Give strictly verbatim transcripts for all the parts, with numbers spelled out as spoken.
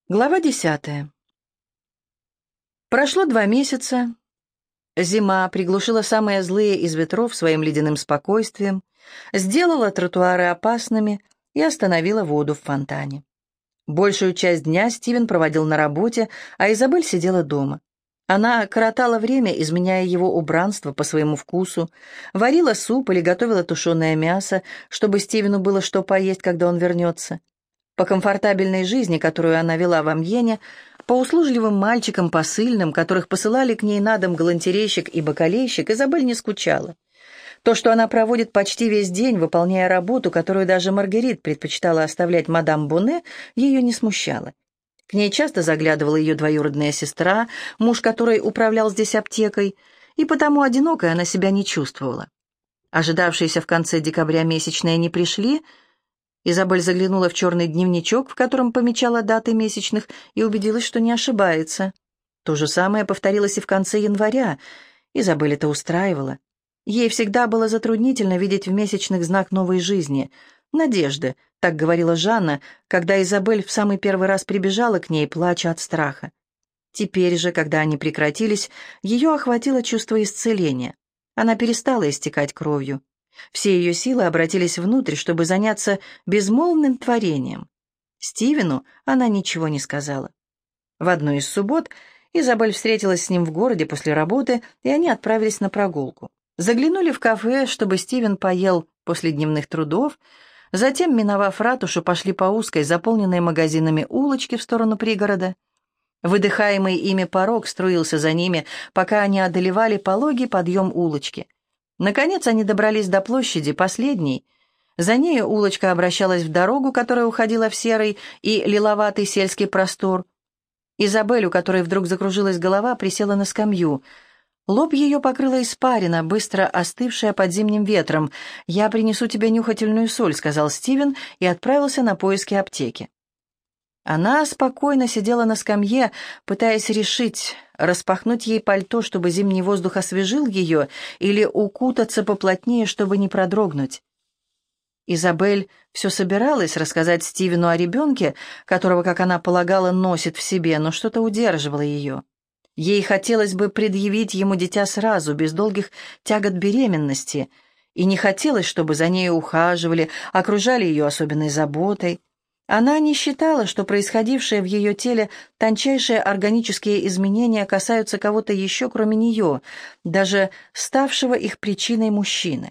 Глава десятая. Прошло два месяца. Зима приглушила самые злые из ветров своим ледяным спокойствием, сделала тротуары опасными и остановила воду в фонтане. Большую часть дня Стивен проводил на работе, а Изабель сидела дома. Она коротала время, изменяя его убранство по своему вкусу, варила суп или готовила тушеное мясо, чтобы Стивену было что поесть, когда он вернется. По комфортабельной жизни, которую она вела в Амьене, по услужливым мальчикам посыльным, которых посылали к ней на дом галантерейщик и бакалейщик, Изабель не скучала. То, что она проводит почти весь день, выполняя работу, которую даже Маргерит предпочитала оставлять мадам Боне, ее не смущало. К ней часто заглядывала ее двоюродная сестра, муж которой управлял здесь аптекой, и потому одинокой она себя не чувствовала. Ожидавшиеся в конце декабря месячные не пришли. Изабель заглянула в черный дневничок, в котором помечала даты месячных, и убедилась, что не ошибается. То же самое повторилось и в конце января. Изабель это устраивала. Ей всегда было затруднительно видеть в месячных знак новой жизни. «Надежды», — так говорила Жанна, когда Изабель в самый первый раз прибежала к ней, плача от страха. Теперь же, когда они прекратились, ее охватило чувство исцеления. Она перестала истекать кровью. Все ее силы обратились внутрь, чтобы заняться безмолвным творением. Стивену она ничего не сказала. В одну из суббот Изабель встретилась с ним в городе после работы, и они отправились на прогулку. Заглянули в кафе, чтобы Стивен поел после дневных трудов, затем, миновав ратушу, пошли по узкой, заполненной магазинами улочке в сторону пригорода. Выдыхаемый ими порог струился за ними, пока они одолевали пологий подъем улочки. Наконец они добрались до площади, последней. За нею улочка обращалась в дорогу, которая уходила в серый и лиловатый сельский простор. Изабель, у которой вдруг закружилась голова, присела на скамью. Лоб ее покрыла испарина, быстро остывшая под зимним ветром. «Я принесу тебе нюхательную соль», — сказал Стивен и отправился на поиски аптеки. Она спокойно сидела на скамье, пытаясь решить, распахнуть ей пальто, чтобы зимний воздух освежил ее, или укутаться поплотнее, чтобы не продрогнуть. Изабель все собиралась рассказать Стивену о ребенке, которого, как она полагала, носит в себе, но что-то удерживало ее. Ей хотелось бы предъявить ему дитя сразу, без долгих тягот беременности, и не хотелось, чтобы за ней ухаживали, окружали ее особенной заботой. Она не считала, что происходившие в ее теле тончайшие органические изменения касаются кого-то еще, кроме нее, даже ставшего их причиной мужчины.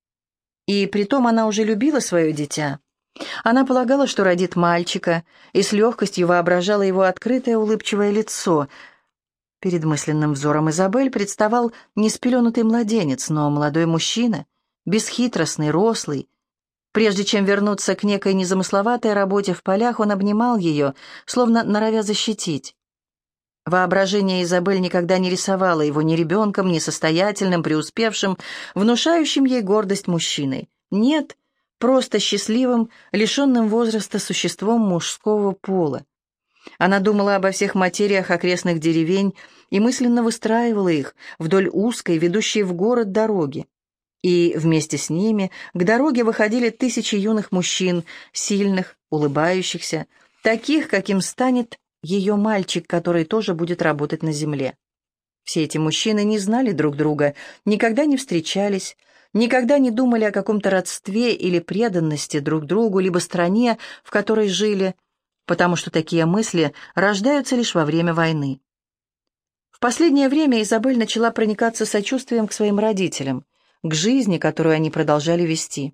И притом она уже любила свое дитя. Она полагала, что родит мальчика, и с легкостью воображала его открытое улыбчивое лицо. Перед мысленным взором Изабель представал не спеленутый младенец, но молодой мужчина, бесхитростный, рослый. Прежде чем вернуться к некой незамысловатой работе в полях, он обнимал ее, словно норовя защитить. Воображение Изабель никогда не рисовало его ни ребенком, ни состоятельным, преуспевшим, внушающим ей гордость мужчиной. Нет, просто счастливым, лишенным возраста существом мужского пола. Она думала обо всех материях окрестных деревень и мысленно выстраивала их вдоль узкой, ведущей в город дороги. И вместе с ними к дороге выходили тысячи юных мужчин, сильных, улыбающихся, таких, каким станет ее мальчик, который тоже будет работать на земле. Все эти мужчины не знали друг друга, никогда не встречались, никогда не думали о каком-то родстве или преданности друг другу, либо стране, в которой жили, потому что такие мысли рождаются лишь во время войны. В последнее время Изабель начала проникаться сочувствием к своим родителям, к жизни, которую они продолжали вести.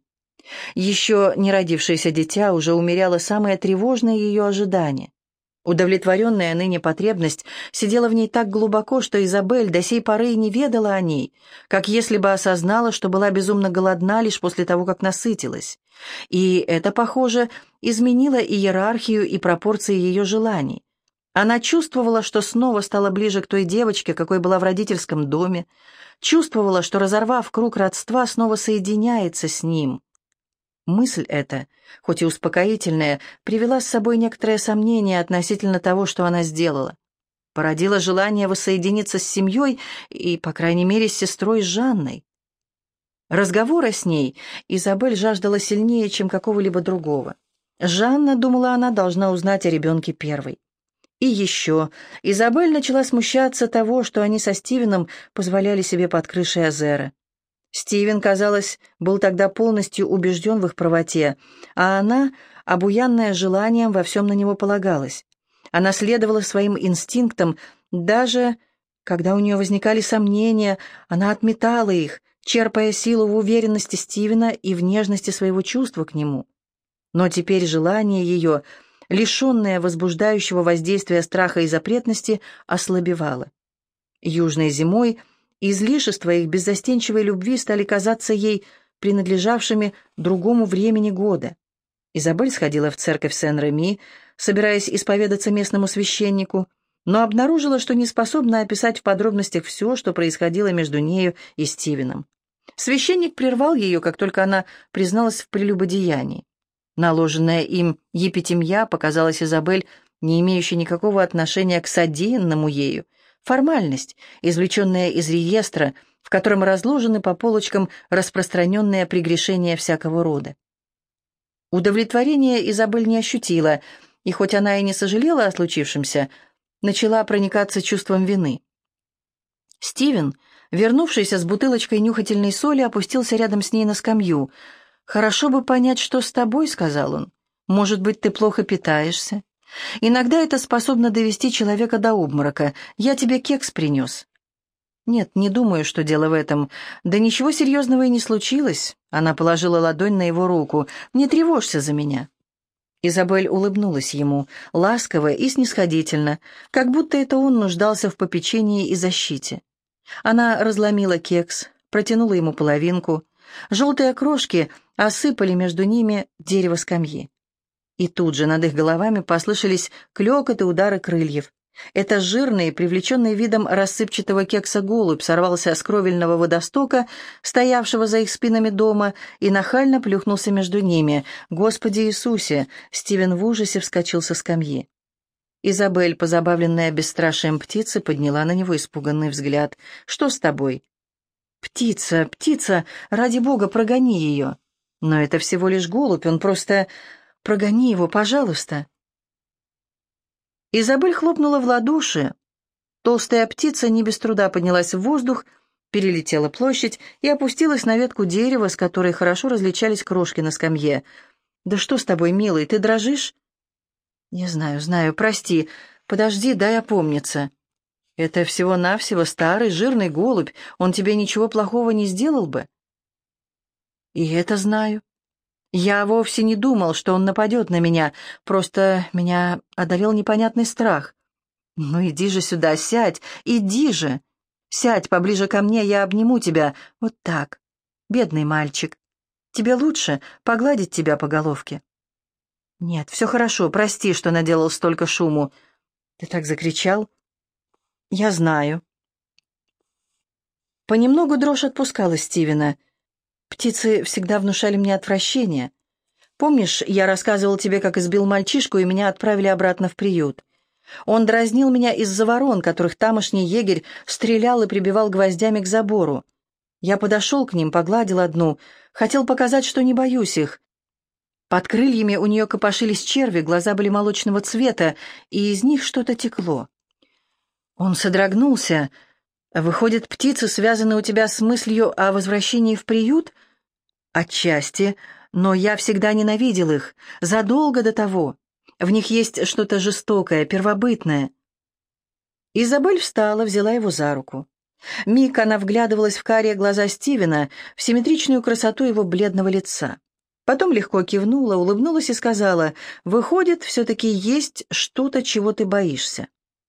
Еще не родившееся дитя уже умеряло самые тревожные ее ожидания. Удовлетворенная ныне потребность сидела в ней так глубоко, что Изабель до сей поры и не ведала о ней, как если бы осознала, что была безумно голодна лишь после того, как насытилась. И это, похоже, изменило иерархию и пропорции ее желаний. Она чувствовала, что снова стала ближе к той девочке, какой была в родительском доме, чувствовала, что, разорвав круг родства, снова соединяется с ним. Мысль эта, хоть и успокоительная, привела с собой некоторое сомнение относительно того, что она сделала. Породила желание воссоединиться с семьей и, по крайней мере, с сестрой Жанной. Разговора с ней Изабель жаждала сильнее, чем какого-либо другого. Жанна, думала она, должна узнать о ребенке первой. И еще Изабель начала смущаться того, что они со Стивеном позволяли себе под крышей Азера. Стивен, казалось, был тогда полностью убежден в их правоте, а она, обуянная желанием, во всем на него полагалась. Она следовала своим инстинктам, даже когда у нее возникали сомнения, она отметала их, черпая силу в уверенности Стивена и в нежности своего чувства к нему. Но теперь желание ее, лишенное возбуждающего воздействия страха и запретности, ослабевало. Южной зимой излишества их беззастенчивой любви стали казаться ей принадлежавшими другому времени года. Изабель сходила в церковь Сен-Реми, собираясь исповедаться местному священнику, но обнаружила, что не способна описать в подробностях все, что происходило между нею и Стивеном. Священник прервал ее, как только она призналась в прелюбодеянии. Наложенная им епитемья показалась Изабель не имеющей никакого отношения к содеянному ею, формальность, извлеченная из реестра, в котором разложены по полочкам распространенные прегрешения всякого рода. Удовлетворения Изабель не ощутила, и хоть она и не сожалела о случившемся, начала проникаться чувством вины. Стивен, вернувшийся с бутылочкой нюхательной соли, опустился рядом с ней на скамью. «Хорошо бы понять, что с тобой», — сказал он. «Может быть, ты плохо питаешься? Иногда это способно довести человека до обморока. Я тебе кекс принес». «Нет, не думаю, что дело в этом. Да ничего серьезного и не случилось». Она положила ладонь на его руку. «Не тревожься за меня». Изабель улыбнулась ему, ласково и снисходительно, как будто это он нуждался в попечении и защите. Она разломила кекс, протянула ему половинку. Желтые крошки осыпали между ними дерево скамьи. И тут же над их головами послышались клёкот и удары крыльев. Это жирный, привлеченный видом рассыпчатого кекса голубь сорвался с кровельного водостока, стоявшего за их спинами дома, и нахально плюхнулся между ними. «Господи Иисусе!» Стивен в ужасе вскочил со скамьи. Изабель, позабавленная бесстрашием птицы, подняла на него испуганный взгляд. «Что с тобой?» «Птица, птица! Ради бога, прогони ее!» «Но это всего лишь голубь, он просто... Прогони его, пожалуйста!» Изабель хлопнула в ладоши. Толстая птица не без труда поднялась в воздух, перелетела площадь и опустилась на ветку дерева, с которой хорошо различались крошки на скамье. «Да что с тобой, милый, ты дрожишь?» «Не знаю, знаю, прости. Подожди, дай опомниться. Это всего-навсего старый жирный голубь, он тебе ничего плохого не сделал бы». «И это знаю. Я вовсе не думал, что он нападет на меня, просто меня одолел непонятный страх. Ну иди же сюда, сядь, иди же. Сядь поближе ко мне, я обниму тебя, вот так. Бедный мальчик. Тебе лучше погладить тебя по головке?» «Нет, все хорошо, прости, что наделал столько шуму». «Ты так закричал?» «Я знаю». Понемногу дрожь отпускала Стивена. Птицы всегда внушали мне отвращение. Помнишь, я рассказывал тебе, как избил мальчишку, и меня отправили обратно в приют? Он дразнил меня из-за ворон, которых тамошний егерь стрелял и прибивал гвоздями к забору. Я подошел к ним, погладил одну, хотел показать, что не боюсь их. Под крыльями у нее копошились черви, глаза были молочного цвета, и из них что-то текло. Он содрогнулся. «Выходит, птицы связаны у тебя с мыслью о возвращении в приют?» «Отчасти, но я всегда ненавидел их, задолго до того. В них есть что-то жестокое, первобытное». Изабель встала, взяла его за руку. Миг она вглядывалась в карие глаза Стивена, в симметричную красоту его бледного лица. Потом легко кивнула, улыбнулась и сказала: «Выходит, все-таки есть что-то, чего ты боишься».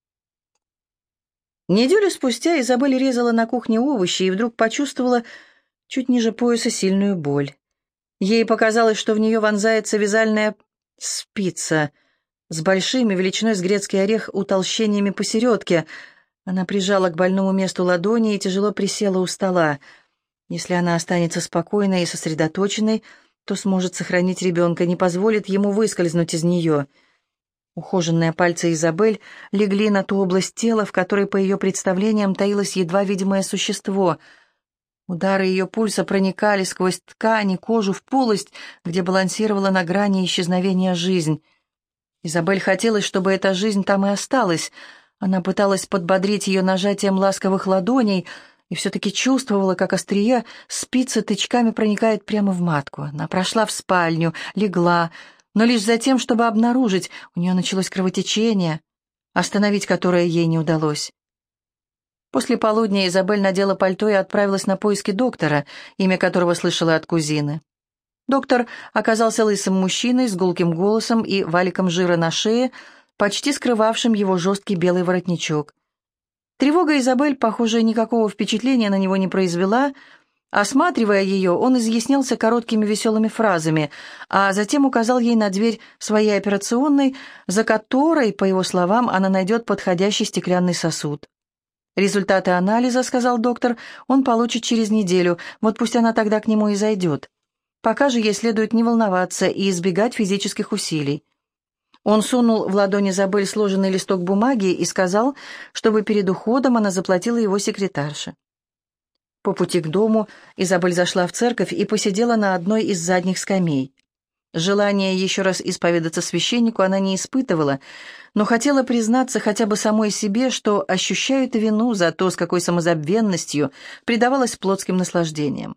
Неделю спустя Изабель резала на кухне овощи и вдруг почувствовала чуть ниже пояса сильную боль. Ей показалось, что в нее вонзается вязальная спица с большими, величиной с грецкий орех, утолщениями посередке. Она прижала к больному месту ладони и тяжело присела у стола. Если она останется спокойной и сосредоточенной, то сможет сохранить ребенка, не позволит ему выскользнуть из нее. Ухоженные пальцы Изабель легли на ту область тела, в которой, по ее представлениям, таилось едва видимое существо. Удары ее пульса проникали сквозь ткань и кожу в полость, где балансировала на грани исчезновения жизнь. Изабель хотелось, чтобы эта жизнь там и осталась. Она пыталась подбодрить ее нажатием ласковых ладоней и все-таки чувствовала, как острие спицы тычками проникает прямо в матку. Она прошла в спальню, легла, но лишь за тем, чтобы обнаружить, у нее началось кровотечение, остановить которое ей не удалось. После полудня Изабель надела пальто и отправилась на поиски доктора, имя которого слышала от кузины. Доктор оказался лысым мужчиной с гулким голосом и валиком жира на шее, почти скрывавшим его жесткий белый воротничок. Тревога Изабель, похоже, никакого впечатления на него не произвела. Осматривая ее, он изъяснялся короткими веселыми фразами, а затем указал ей на дверь своей операционной, за которой, по его словам, она найдет подходящий стеклянный сосуд. «Результаты анализа, — сказал доктор, — он получит через неделю, вот пусть она тогда к нему и зайдет. Пока же ей следует не волноваться и избегать физических усилий». Он сунул в ладонь Изабель сложенный листок бумаги и сказал, чтобы перед уходом она заплатила его секретарше. По пути к дому Изабель зашла в церковь и посидела на одной из задних скамей. Желания еще раз исповедаться священнику она не испытывала, но хотела признаться хотя бы самой себе, что ощущает вину за то, с какой самозабвенностью предавалась плотским наслаждениям.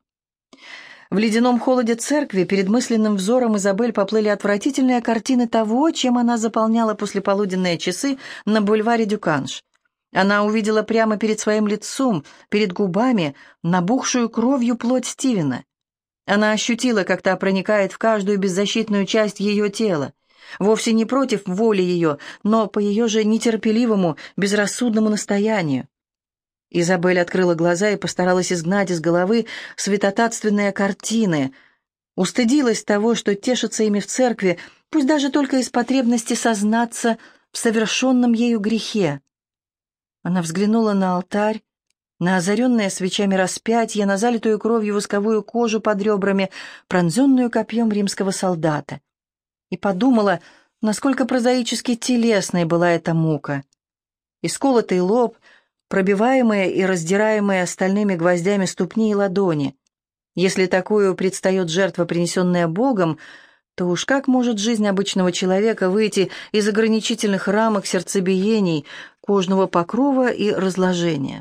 В ледяном холоде церкви перед мысленным взором Изабель поплыли отвратительные картины того, чем она заполняла послеполуденные часы на бульваре Дюканж. Она увидела прямо перед своим лицом, перед губами, набухшую кровью плоть Стивена. Она ощутила, как та проникает в каждую беззащитную часть ее тела, вовсе не против воли ее, но по ее же нетерпеливому, безрассудному настоянию. Изабель открыла глаза и постаралась изгнать из головы святотатственные картины, устыдилась того, что тешится ими в церкви, пусть даже только из потребности сознаться в совершенном ею грехе. Она взглянула на алтарь, на озаренное свечами распятие, на залитую кровью восковую кожу под ребрами, пронзенную копьем римского солдата, и подумала, насколько прозаически телесной была эта мука. Исколотый лоб, пробиваемые и раздираемые стальными гвоздями ступни и ладони. Если такую предстает жертва, принесенная Богом, то уж как может жизнь обычного человека выйти из ограничительных рамок сердцебиений, кожного покрова и разложения?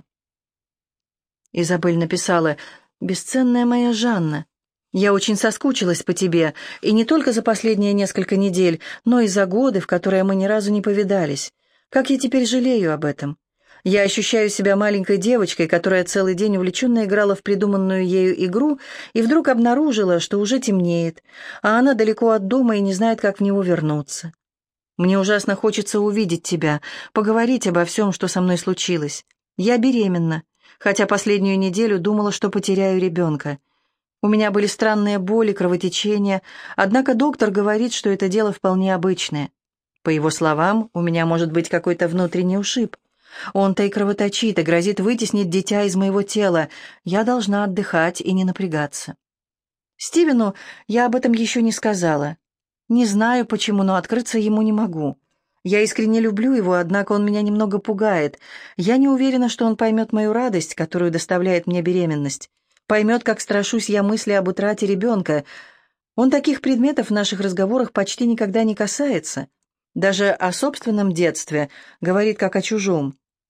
Изабель написала: «Бесценная моя Жанна, я очень соскучилась по тебе, и не только за последние несколько недель, но и за годы, в которые мы ни разу не повидались. Как я теперь жалею об этом. Я ощущаю себя маленькой девочкой, которая целый день увлеченно играла в придуманную ею игру и вдруг обнаружила, что уже темнеет, а она далеко от дома и не знает, как в него вернуться. Мне ужасно хочется увидеть тебя, поговорить обо всем, что со мной случилось. Я беременна, хотя последнюю неделю думала, что потеряю ребенка. У меня были странные боли, кровотечения, однако доктор говорит, что это дело вполне обычное. По его словам, у меня может быть какой-то внутренний ушиб. Он-то и кровоточит, и грозит вытеснить дитя из моего тела. Я должна отдыхать и не напрягаться. Стивену я об этом еще не сказала. Не знаю почему, но открыться ему не могу. Я искренне люблю его, однако он меня немного пугает. Я не уверена, что он поймет мою радость, которую доставляет мне беременность. Поймет, как страшусь я мысли об утрате ребенка. Он таких предметов в наших разговорах почти никогда не касается. Даже о собственном детстве говорит как о чужом.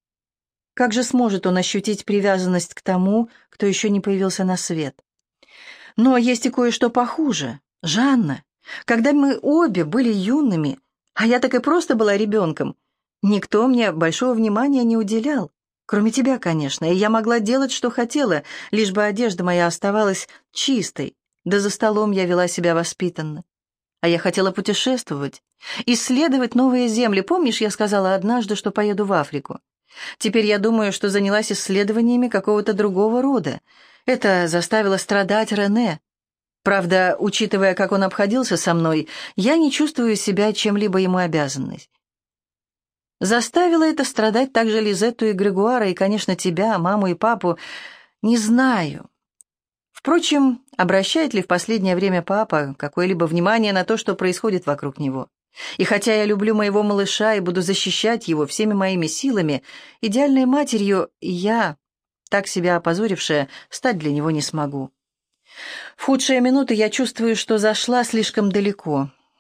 Как же сможет он ощутить привязанность к тому, кто еще не появился на свет? Но есть и кое-что похуже. Жанна, когда мы обе были юными, а я так и просто была ребенком, никто мне большого внимания не уделял, кроме тебя, конечно, и я могла делать, что хотела, лишь бы одежда моя оставалась чистой, да за столом я вела себя воспитанно. А я хотела путешествовать, исследовать новые земли. Помнишь, я сказала однажды, что поеду в Африку? Теперь я думаю, что занялась исследованиями какого-то другого рода. Это заставило страдать Рене. Правда, учитывая, как он обходился со мной, я не чувствую себя чем-либо ему обязанной. Заставило это страдать также Лизетту и Грегуара, и, конечно, тебя, маму и папу. Не знаю. Впрочем, обращает ли в последнее время папа какое-либо внимание на то, что происходит вокруг него? И хотя я люблю моего малыша и буду защищать его всеми моими силами, идеальной матерью я, так себя опозорившая, стать для него не смогу. В худшие минуты я чувствую, что зашла слишком далеко.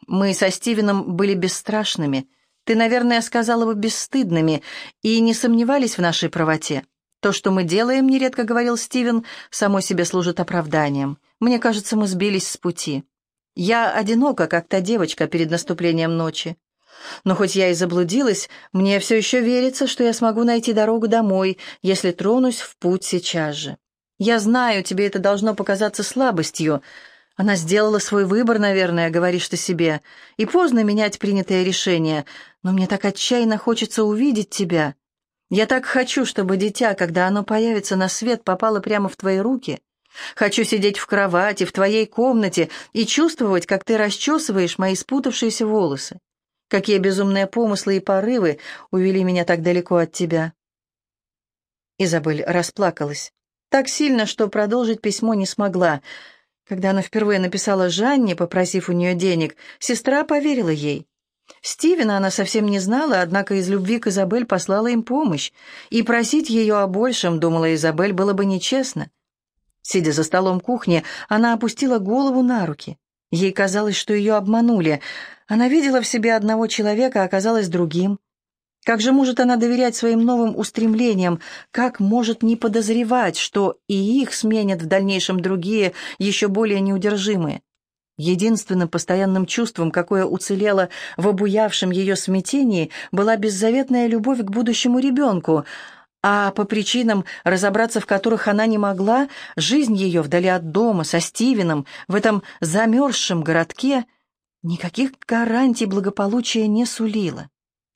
Мы со Стивеном были бесстрашными, ты, наверное, сказала бы, бесстыдными, и не сомневались в нашей правоте. То, что мы делаем, нередко говорил Стивен, само себе служит оправданием. Мне кажется, мы сбились с пути. Я одинока, как та девочка перед наступлением ночи. Но хоть я и заблудилась, мне все еще верится, что я смогу найти дорогу домой, если тронусь в путь сейчас же. Я знаю, тебе это должно показаться слабостью. Она сделала свой выбор, наверное, говоришь ты себе, и поздно менять принятое решение, но мне так отчаянно хочется увидеть тебя. Я так хочу, чтобы дитя, когда оно появится на свет, попало прямо в твои руки. Хочу сидеть в кровати, в твоей комнате и чувствовать, как ты расчесываешь мои спутавшиеся волосы. Какие безумные помыслы и порывы увели меня так далеко от тебя. Изабель расплакалась. Так сильно, что продолжить письмо не смогла. Когда она впервые написала Жанне, попросив у нее денег, сестра поверила ей. Стивена она совсем не знала, однако из любви к Изабель послала им помощь, и просить ее о большем, думала Изабель, было бы нечестно. Сидя за столом кухни, она опустила голову на руки. Ей казалось, что ее обманули. Она видела в себе одного человека, а оказалась другим. Как же может она доверять своим новым устремлениям? Как может не подозревать, что и их сменят в дальнейшем другие, еще более неудержимые? Единственным постоянным чувством, какое уцелело в обуявшем ее смятении, была беззаветная любовь к будущему ребенку, а по причинам, разобраться в которых она не могла, жизнь ее вдали от дома, со Стивеном, в этом замерзшем городке, никаких гарантий благополучия не сулила.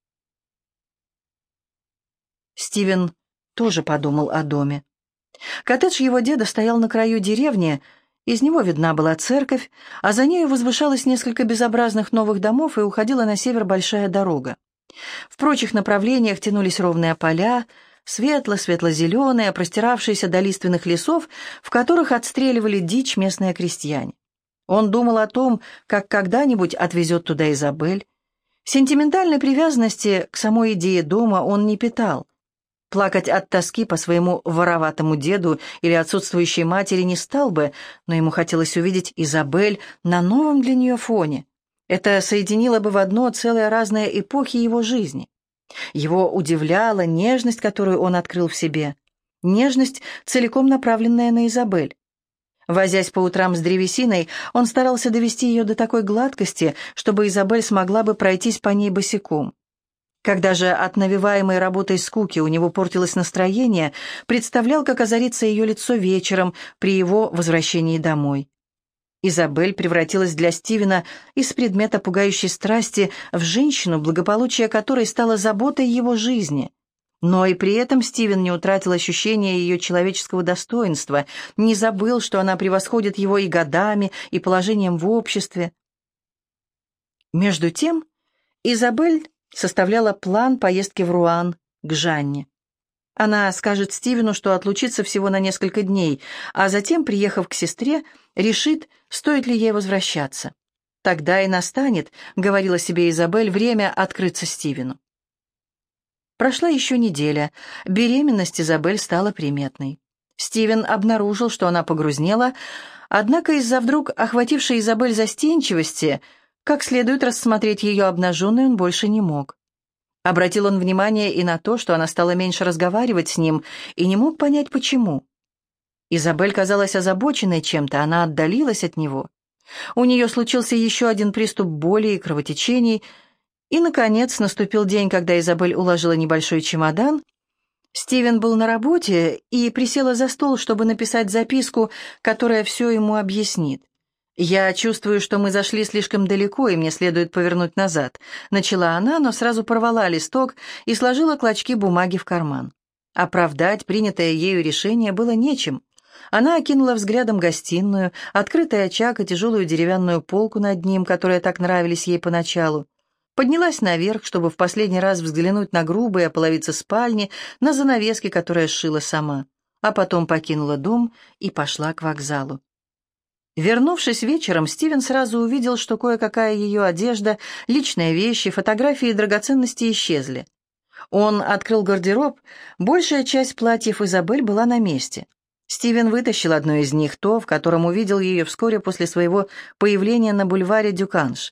Стивен тоже подумал о доме. Коттедж его деда стоял на краю деревни, из него видна была церковь, а за нею возвышалось несколько безобразных новых домов и уходила на север большая дорога. В прочих направлениях тянулись ровные поля, светло-светло-зеленые, простиравшиеся до лиственных лесов, в которых отстреливали дичь местные крестьяне. Он думал о том, как когда-нибудь отвезет туда Изабель. Сентиментальной привязанности к самой идее дома он не питал. Плакать от тоски по своему вороватому деду или отсутствующей матери не стал бы, но ему хотелось увидеть Изабель на новом для нее фоне. Это соединило бы в одно целые разные эпохи его жизни. Его удивляла нежность, которую он открыл в себе. Нежность, целиком направленная на Изабель. Возясь по утрам с древесиной, он старался довести ее до такой гладкости, чтобы Изабель смогла бы пройтись по ней босиком. Когда же от навеваемой работой скуки у него портилось настроение, представлял, как озарится ее лицо вечером при его возвращении домой. Изабель превратилась для Стивена из предмета пугающей страсти в женщину, благополучие которой стало заботой его жизни. Но и при этом Стивен не утратил ощущения ее человеческого достоинства, не забыл, что она превосходит его и годами, и положением в обществе. Между тем, Изабель составляла план поездки в Руан к Жанне. Она скажет Стивену, что отлучится всего на несколько дней, а затем, приехав к сестре, решит, стоит ли ей возвращаться. «Тогда и настанет», — говорила себе Изабель, — «время открыться Стивену». Прошла еще неделя. Беременность Изабель стала приметной. Стивен обнаружил, что она погрузнела, однако из-за вдруг охватившей Изабель застенчивости, как следует рассмотреть ее обнаженной, он больше не мог. Обратил он внимание и на то, что она стала меньше разговаривать с ним, и не мог понять, почему. Изабель казалась озабоченной чем-то, она отдалилась от него. У нее случился еще один приступ боли и кровотечений, и, наконец, наступил день, когда Изабель уложила небольшой чемодан. Стивен был на работе и присела за стол, чтобы написать записку, которая все ему объяснит. «Я чувствую, что мы зашли слишком далеко, и мне следует повернуть назад», — начала она, но сразу порвала листок и сложила клочки бумаги в карман. Оправдать принятое ею решение было нечем. Она окинула взглядом гостиную, открытый очаг и тяжелую деревянную полку над ним, которые так нравились ей поначалу. Поднялась наверх, чтобы в последний раз взглянуть на грубые половицы спальни, на занавески, которые сшила сама, а потом покинула дом и пошла к вокзалу. Вернувшись вечером, Стивен сразу увидел, что кое-какая ее одежда, личные вещи, фотографии и драгоценности исчезли. Он открыл гардероб, большая часть платьев Изабель была на месте. Стивен вытащил одно из них, то, в котором увидел ее вскоре после своего появления на бульваре Дюканш.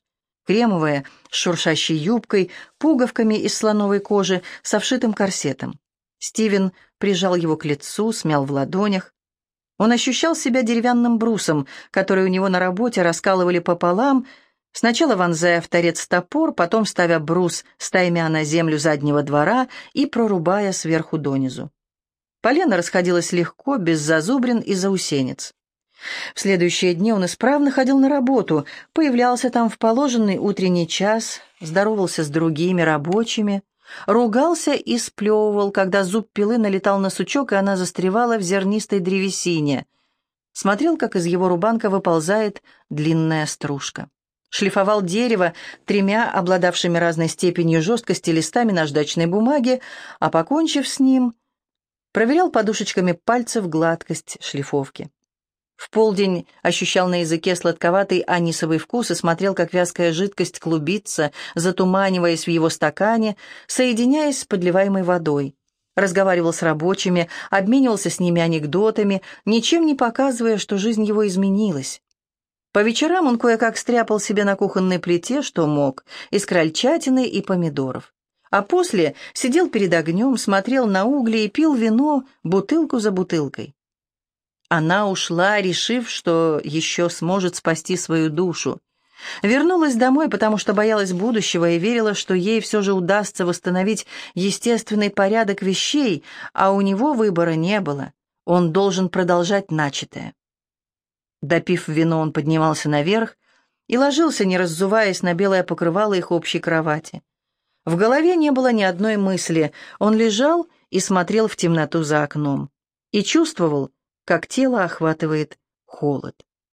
кремовая, с шуршащей юбкой, пуговками из слоновой кожи, со вшитым корсетом. Стивен прижал его к лицу, смял в ладонях. Он ощущал себя деревянным брусом, который у него на работе раскалывали пополам, сначала вонзая в торец топор, потом ставя брус стаймя на землю заднего двора и прорубая сверху донизу. Полено расходилось легко, без зазубрин и заусенец. В следующие дни он исправно ходил на работу, появлялся там в положенный утренний час, здоровался с другими рабочими, ругался и сплевывал, когда зуб пилы налетал на сучок, и она застревала в зернистой древесине. Смотрел, как из его рубанка выползает длинная стружка. Шлифовал дерево тремя обладавшими разной степенью жесткости листами наждачной бумаги, а, покончив с ним, проверял подушечками пальцев гладкость шлифовки. В полдень ощущал на языке сладковатый анисовый вкус и смотрел, как вязкая жидкость клубится, затуманиваясь в его стакане, соединяясь с подливаемой водой. Разговаривал с рабочими, обменивался с ними анекдотами, ничем не показывая, что жизнь его изменилась. По вечерам он кое-как стряпал себе на кухонной плите, что мог, из крольчатины и помидоров. А после сидел перед огнем, смотрел на угли и пил вино бутылку за бутылкой. Она ушла, решив, что еще сможет спасти свою душу. Вернулась домой, потому что боялась будущего и верила, что ей все же удастся восстановить естественный порядок вещей, а у него выбора не было. Он должен продолжать начатое. Допив вино, он поднимался наверх и ложился, не раззуваясь, на белое покрывало их общей кровати. В голове не было ни одной мысли. Он лежал и смотрел в темноту за окном. И чувствовал, как тело охватывает холод.